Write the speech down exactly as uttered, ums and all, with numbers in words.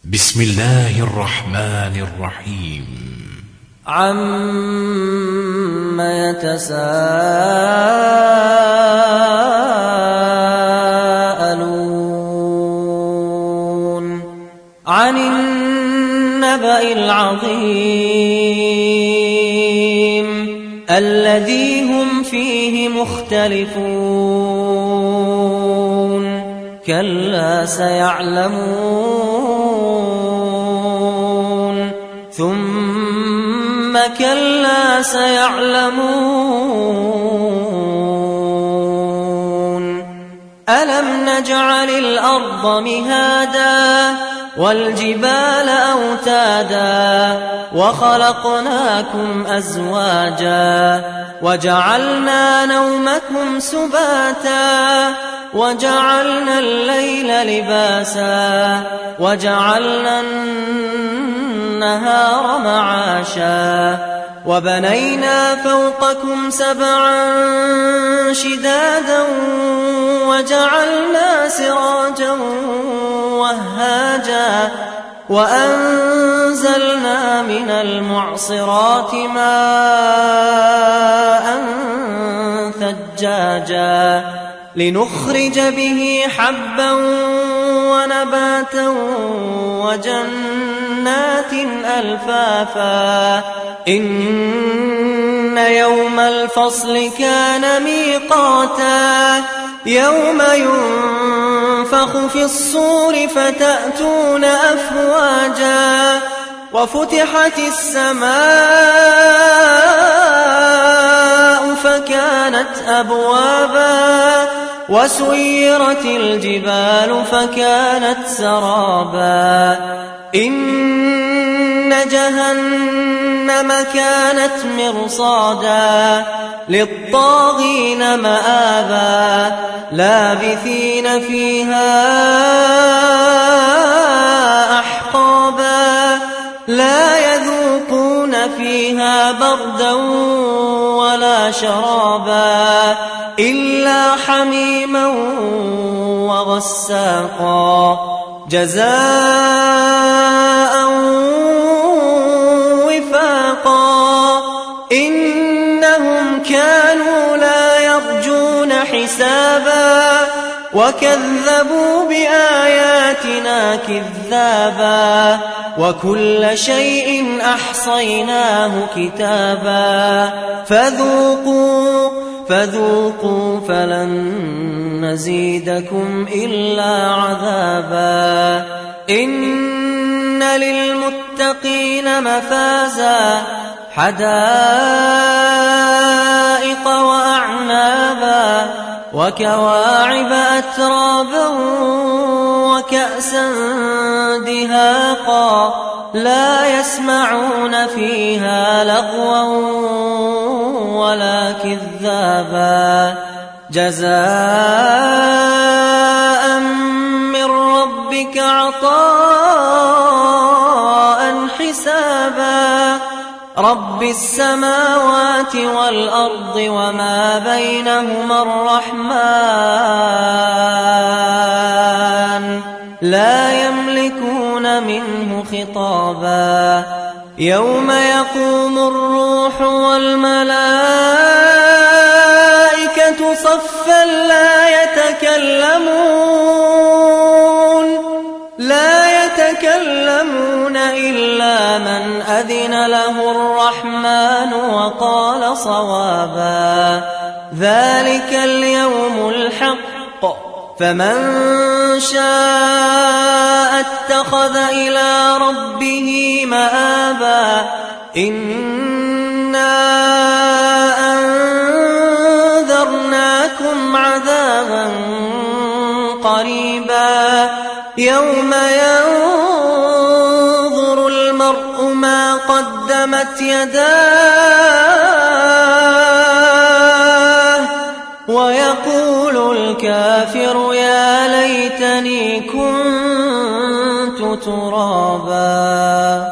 بسم الله الرحمن الرحيم. عَمَّ يَتَسَاءَلُونَ عَنِ النَّبَإِ الْعَظِيمِ الَّذِي هُمْ فِيهِ مُخْتَلِفُونَ كَلَّا سَيَعْلَمُونَ ثُمَّ كَلَّا سَيَعْلَمُونَ أَلَمْ نَجْعَلِ الْأَرْضَ مِهَادًا وَالْجِبَالَ أَوْتَادًا وَخَلَقْنَاكُمْ أَزْوَاجًا وَجَعَلْنَا نَوْمَكُمْ سُبَاتًا وَجَعَلْنَا اللَّيْلَ لِبَاسًا وَجَعَلْنَا النَّهَارَ مَعَاشًا وَبَنَيْنَا فَوْقَكُمْ سَبْعًا شِدَادًا وَجَعَلْنَا سِرَاجًا وَهَّاجًا وَأَنزَلْنَا مِنَ الْمُعْصِرَاتِ مَاءً ثَجَّاجًا لِنُخْرِجَ بِهِ حَبًّا وَنَبَاتًا وَجَنَّاتٍ أَلْفَافًا إِنَّ يَوْمَ الْفَصْلِ كَانَ مِيقَاتًا يَوْمَ يُنفَخُ فِي الصُّورِ فَتَأْتُونَ أَفْوَاجًا وَفُتِحَتِ السَّمَاءُ فَكَانَتْ أَبْوَابًا وَسُيِّرَتِ الْجِبَالُ فَكَانَتْ سَرَابًا إِنَّ جَهَنَّمَ كَانَتْ مِرْصَادًا لِلطَّاغِينَ مَآبًا لَابِثِينَ فِيهَا أَحْقَابًا لَا يَذُوقُونَ فِيهَا بَرْدًا وَلَا شَرَابًا إِلَّا حَمِيمًا وَغَسَّاقًا جَزَاءً وِفَاقًا إِنَّهُمْ كَانُوا لَا يَرْجُونَ حِسَابًا وَكَذَّبُوا بِآيَاتِنَا كِذَّابًا وَكُلَّ شَيْءٍ أَحْصَيْنَاهُ كِتَابًا فَذُوقُوا فَذُوقُوا فَلَن نَّزِيدَكُمْ إِلَّا عَذَابًا إِنَّ لِلْمُتَّقِينَ مَفَازًا حَدَائِقَ وَأَعْنَابًا وَكَوَاعِبَ أَتْرَابًا وَكَأْسًا دِهَاقًا لَا يَسْمَعُونَ فِيهَا لَغْوًا وَلَا كِذَّابًا جَزَاءً مِّن رَّبِّكَ عَطَاءً حِسَابًا رَبِّ السَّمَاوَاتِ وَالْأَرْضِ وَمَا بَيْنَهُمَا الرَّحْمَٰنُ لَا يَمْلِكُونَ مِنْهُ خِطَابًا يَوْمَ يَقُومُ الرُّوحُ وَالْمَلَائِكَةُ صَفًّا لَا يَتَكَلَّمُونَ لا يتكلمون إلا من أذن له الرحمن وقال صوابا ذلك اليوم الحق فمن شاء اتخذ إلى ربه مآبا إنا أنذرناكم عذابا قريبا يوم ينظر المرء ما قدمت يداه ويقول الكافر يا ليتني كنت ترابا.